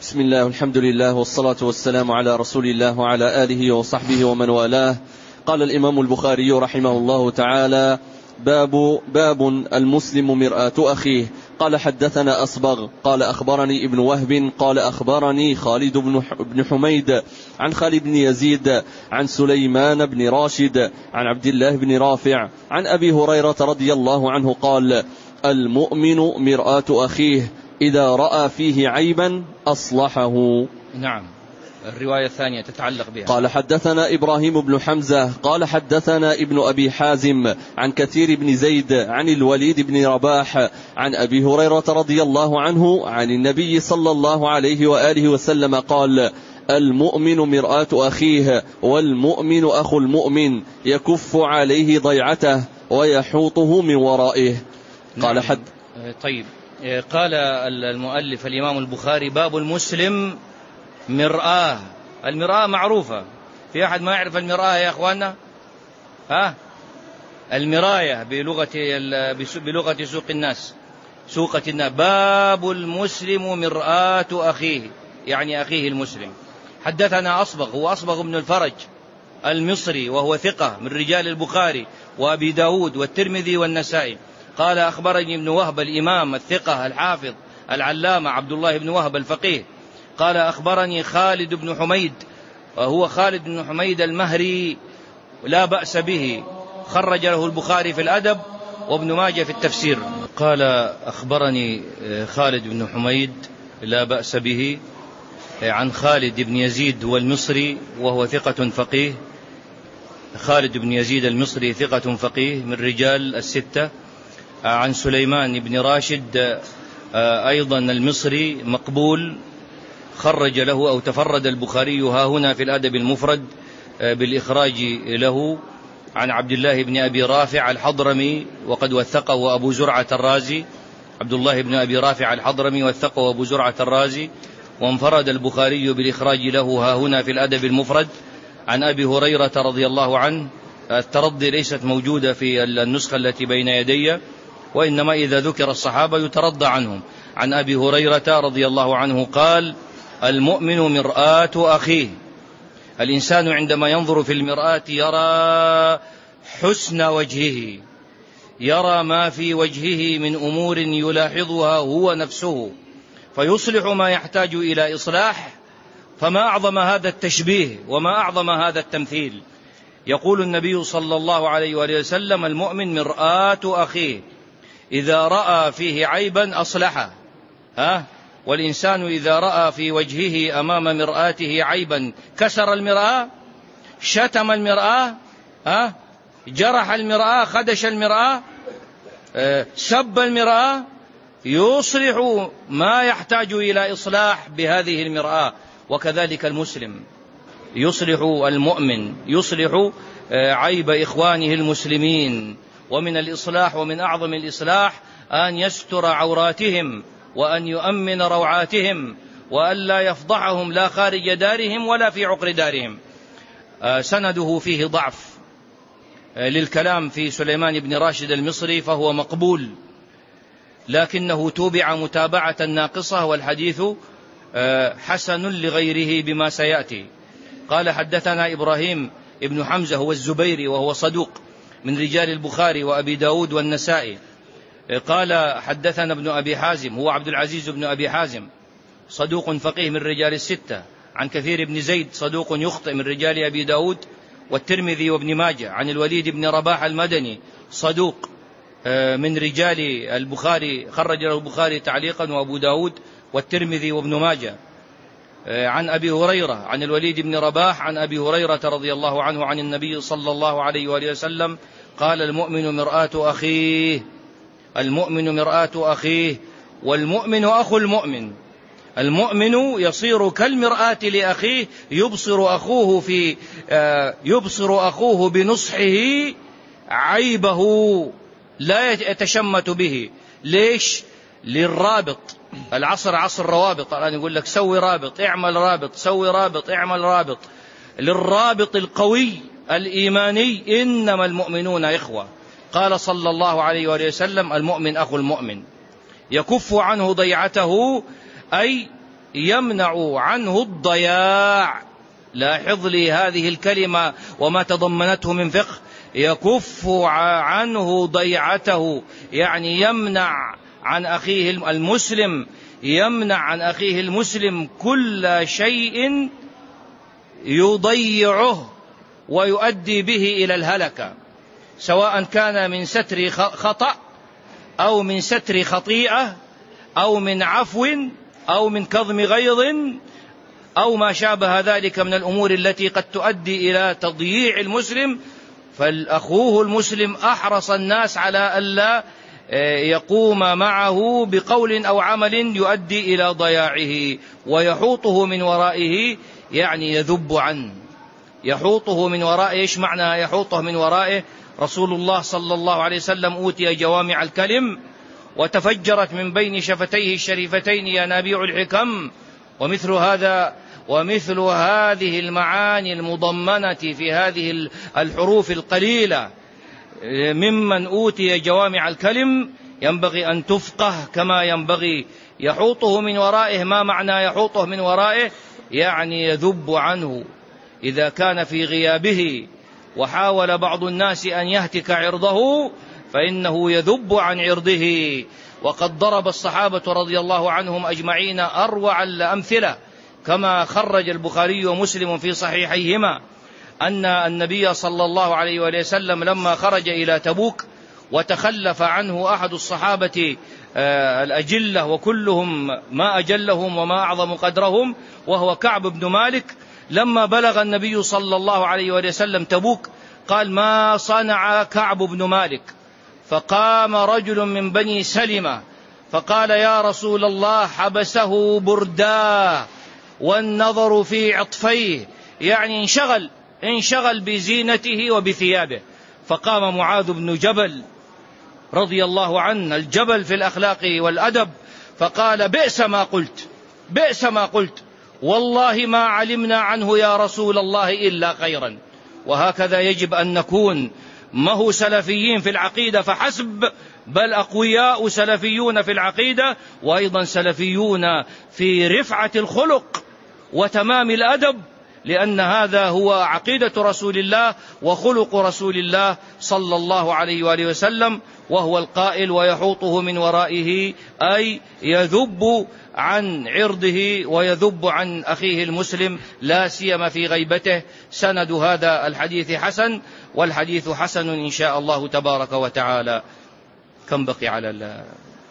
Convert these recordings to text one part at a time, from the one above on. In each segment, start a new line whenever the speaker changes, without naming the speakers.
بسم الله والحمد لله والصلاة والسلام على رسول الله وعلى آله وصحبه ومن والاه. قال الإمام البخاري رحمه الله تعالى: باب المسلم مرآة أخيه. قال حدثنا أصبغ قال أخبرني ابن وهب قال أخبرني خالد بن حميد عن خالد بن يزيد عن سليمان بن راشد عن عبد الله بن رافع عن أبي هريرة رضي الله عنه قال: المؤمن مرآة أخيه إذا رأى فيه عيبا أصلحه.
نعم. الرواية الثانية تتعلق بها.
قال حدثنا إبراهيم بن حمزة قال حدثنا ابن أبي حازم عن كثير بن زيد عن الوليد بن رباح عن أبي هريرة رضي الله عنه عن النبي صلى الله عليه وآله وسلم قال: المؤمن مرآة أخيه والمؤمن أخو المؤمن يكف عليه ضيعته ويحوطه من ورائه. قال
نعم. طيب، قال المؤلف الإمام البخاري: باب المسلم مرآة. المرآة معروفة، في أحد ما يعرف المرآة يا أخوانا؟ المراية بلغة سوقة الناس. باب المسلم مرآة أخيه، يعني أخيه المسلم. حدثنا أصبغ، هو أصبغ بن الفرج المصري وهو ثقة من رجال البخاري وأبي داود والترمذي والنسائي. قال أخبرني ابن وهب الإمام الثقة الحافظ العلامة عبد الله بن وهب الفقيه. قال أخبرني خالد بن حميد، وهو خالد بن حميد المهري لا بأس به، خرج له البخاري في الأدب وابن ماجه في التفسير. قال أخبرني خالد بن حميد لا بأس به عن خالد بن يزيد والمصري وهو ثقة فقيه. خالد بن يزيد المصري ثقة فقيه من رجال الستة. عن سليمان بن راشد أيضا المصري مقبول، خرج له أو تفرد البخاري ها هنا في الأدب المفرد بالإخراج له. عن عبد الله بن أبي رافع الحضرمي وقد وثقه أبو زرعة الرازي. عبد الله بن أبي رافع الحضرمي وثقه أبو زرعة الرازي، وانفرد البخاري بالإخراج له ها هنا في الأدب المفرد. عن أبي هريرة رضي الله عنه، الترضي ليست موجودة في النسخة التي بين يدي، وإنما إذا ذكر الصحابة يترضى عنهم. عن أبي هريرة رضي الله عنه قال: المؤمن مرآة أخيه. الإنسان عندما ينظر في المرآة يرى حسن وجهه، يرى ما في وجهه من أمور يلاحظها هو نفسه، فيصلح ما يحتاج إلى إصلاح. فما أعظم هذا التشبيه وما أعظم هذا التمثيل. يقول النبي صلى الله عليه وآله وسلم: المؤمن مرآة أخيه إذا رأى فيه عيبا أصلحه. والإنسان إذا رأى في وجهه أمام مرآته عيبا كسر المرآة، شتم المرآة، جرح المرآة، خدش المرآة، سب المرآة، يصلح ما يحتاج إلى إصلاح بهذه المرآة. وكذلك المسلم يصلح، المؤمن يصلح عيب إخوانه المسلمين. ومن الإصلاح ومن أعظم الإصلاح أن يستر عوراتهم وأن يؤمن روعاتهم وأن لا يفضحهم لا خارج دارهم ولا في عقر دارهم. سنده فيه ضعف للكلام في سليمان بن راشد المصري، فهو مقبول، لكنه توبع متابعة ناقصة، والحديث حسن لغيره بما سيأتي. قال حدثنا إبراهيم ابن حمزة هو الزبيري وهو صدوق من رجال البخاري وأبي داود والنسائي. قال حدثنا ابن أبي حازم هو عبد العزيز بن أبي حازم صدوق فقيه من رجال الستة. عن كثير بن زيد صدوق يخطئ من رجال أبي داود والترمذي وابن ماجه. عن الوليد بن رباح المدني صدوق من رجال البخاري، خرج له البخاري تعليقا وأبو داود والترمذي وابن ماجه. عن أبي هريرة عن الوليد بن رباح عن أبي هريرة رضي الله عنه عن النبي صلى الله عليه وآله وسلم قال: المؤمن مرآة أخيه. المؤمن مرآة أخيه والمؤمن أخو المؤمن. المؤمن يصير كالمرآة لأخيه، يبصر أخوه بنصحه عيبه، لا يتشمت به. ليش؟ للرابط. العصر عصر روابط، الآن يقول لك سوي رابط، اعمل رابط، سوي رابط، اعمل رابط. للرابط القوي الإيماني إنما المؤمنون إخوة. قال صلى الله عليه وآله وسلم: المؤمن أخو المؤمن، يكف عنه ضيعته، أي يمنع عنه الضياع. لاحظ لي هذه الكلمة وما تضمنته من فقه. يكف عنه ضيعته، يعني يمنع عن أخيه المسلم، يمنع عن أخيه المسلم كل شيء يضيعه ويؤدي به إلى الهلكة، سواء كان من ستر خطأ أو من ستر خطيئة أو من عفو أو من كظم غيظ أو ما شابه ذلك من الأمور التي قد تؤدي إلى تضييع المسلم. فالأخوه المسلم أحرص الناس على ألا يقوم معه بقول أو عمل يؤدي إلى ضياعه، ويحوطه من ورائه، يعني يذب عنه. يحوطه من ورائه، إيش معنى يحوطه من ورائه؟ رسول الله صلى الله عليه وسلم أوتي جوامع الكلم، وتفجرت من بين شفتيه الشريفتين ينابيع الحكم، ومثل هذه المعاني المضمنة في هذه الحروف القليلة ممن أوتي جوامع الكلم ينبغي أن تفقه كما ينبغي. يحوطه من ورائه، ما معنى يحوطه من ورائه؟ يعني يذب عنه إذا كان في غيابه وحاول بعض الناس أن يهتك عرضه فإنه يذب عن عرضه. وقد ضرب الصحابة رضي الله عنهم أجمعين أروع الأمثلة، كما خرج البخاري ومسلم في صحيحيهما أن النبي صلى الله عليه وسلم لما خرج إلى تبوك وتخلف عنه أحد الصحابة الأجلة، وكلهم ما أجلهم وما أعظم قدرهم، وهو كعب بن مالك، لما بلغ النبي صلى الله عليه وسلم تبوك قال: ما صنع كعب بن مالك؟ فقام رجل من بني سلمة فقال: يا رسول الله، حبسه برداه والنظر في عطفيه، يعني انشغل بزينته وبثيابه. فقام معاذ بن جبل رضي الله عنه، الجبل في الأخلاق والأدب، فقال: بئس ما قلت، والله ما علمنا عنه يا رسول الله إلا خيرا. وهكذا يجب أن نكون، ما هو سلفيين في العقيدة فحسب، بل أقوياء سلفيون في العقيدة، وأيضا سلفيون في رفعة الخلق وتمام الأدب، لأن هذا هو عقيدة رسول الله وخلق رسول الله صلى الله عليه وآله وسلم، وهو القائل: ويحوطه من ورائه، أي يذب عن عرضه ويذب عن أخيه المسلم، لا سيما في غيبته. سند هذا الحديث حسن، والحديث حسن إن شاء الله تبارك وتعالى. كم بقي على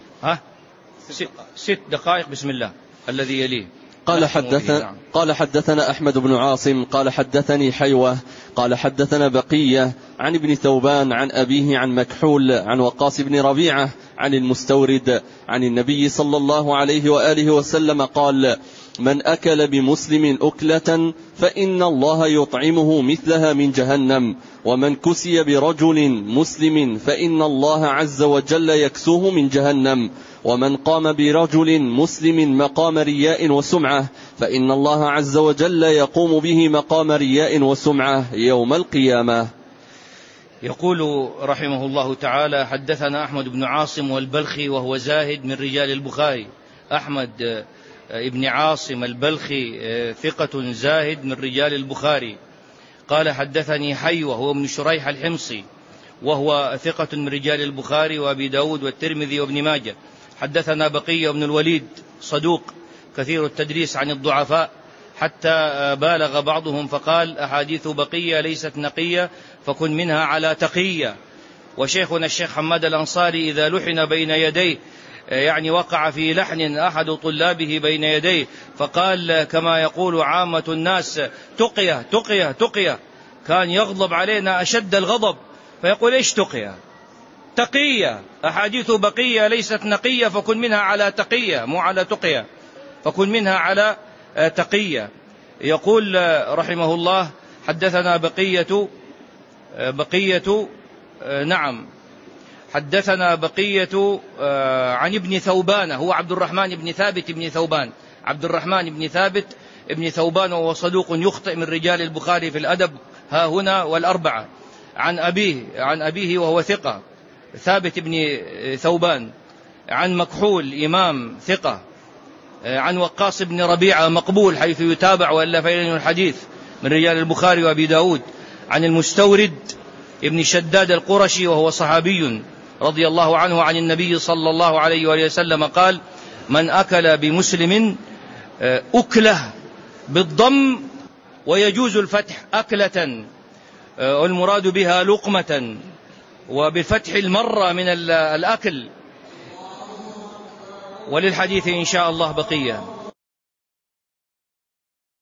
6 دقائق. بسم الله. الذي يليه.
قال حدثنا أحمد بن عاصم قال حدثني حيوة قال حدثنا بقية عن ابن ثوبان عن أبيه عن مكحول عن وقاص بن ربيعة عن المستورد عن النبي صلى الله عليه وآله وسلم قال: من أكل بمسلم أكلة فإن الله يطعمه مثلها من جهنم، ومن كسي برجل مسلم فإن الله عز وجل يكسوه من جهنم، ومن قام برجل مسلم مقام رياء وسمعة فإن الله عز وجل يقوم به مقام رياء وسمعة يوم القيامة.
يقول رحمه الله تعالى: حدثنا أحمد بن عاصم والبلخي وهو زاهد من رجال البخاري. أحمد ابن عاصم البلخي ثقة زاهد من رجال البخاري. قال: حدثني حيوة هو ابن شريح الحمصي وهو ثقة من رجال البخاري وأبي داود والترمذي وابن ماجه. حدثنا بقية بن الوليد صدوق كثير التدريس عن الضعفاء، حتى بالغ بعضهم فقال: أحاديث بقية ليست نقية فكن منها على تقية. وشيخنا الشيخ حماد الأنصاري إذا لحن بين يديه، يعني وقع في لحن أحد طلابه بين يديه فقال كما يقول عامة الناس: تقية تقية تقية، كان يغضب علينا أشد الغضب، فيقول: إيش تقية؟ تقية. أحاديث بقية ليست نقية فكن منها على تقية، مو على تقية، فكن منها على تقية. يقول رحمه الله: حدثنا حدثنا بقية عن ابن ثوبان، هو عبد الرحمن بن ثابت بن ثوبان، عبد الرحمن بن ثابت ابن ثوبان، وهو صدوق يخطئ من رجال البخاري في الأدب ها هنا والأربعة. عن أبيه وهو ثقة ثابت بن ثوبان، عن مكحول إمام ثقة، عن وقاص بن ربيعة مقبول حيث يتابع وإلا فإنه الحديث من رجال البخاري وأبي داود. عن المستورد ابن شداد القرشي وهو صحابي رضي الله عنه عن النبي صلى الله عليه وآله وسلم قال: من أكل بمسلم أكله بالضم ويجوز الفتح أكلة، والمراد بها لقمة، وبفتح المرة من الأكل. وللحديث إن شاء الله بقية.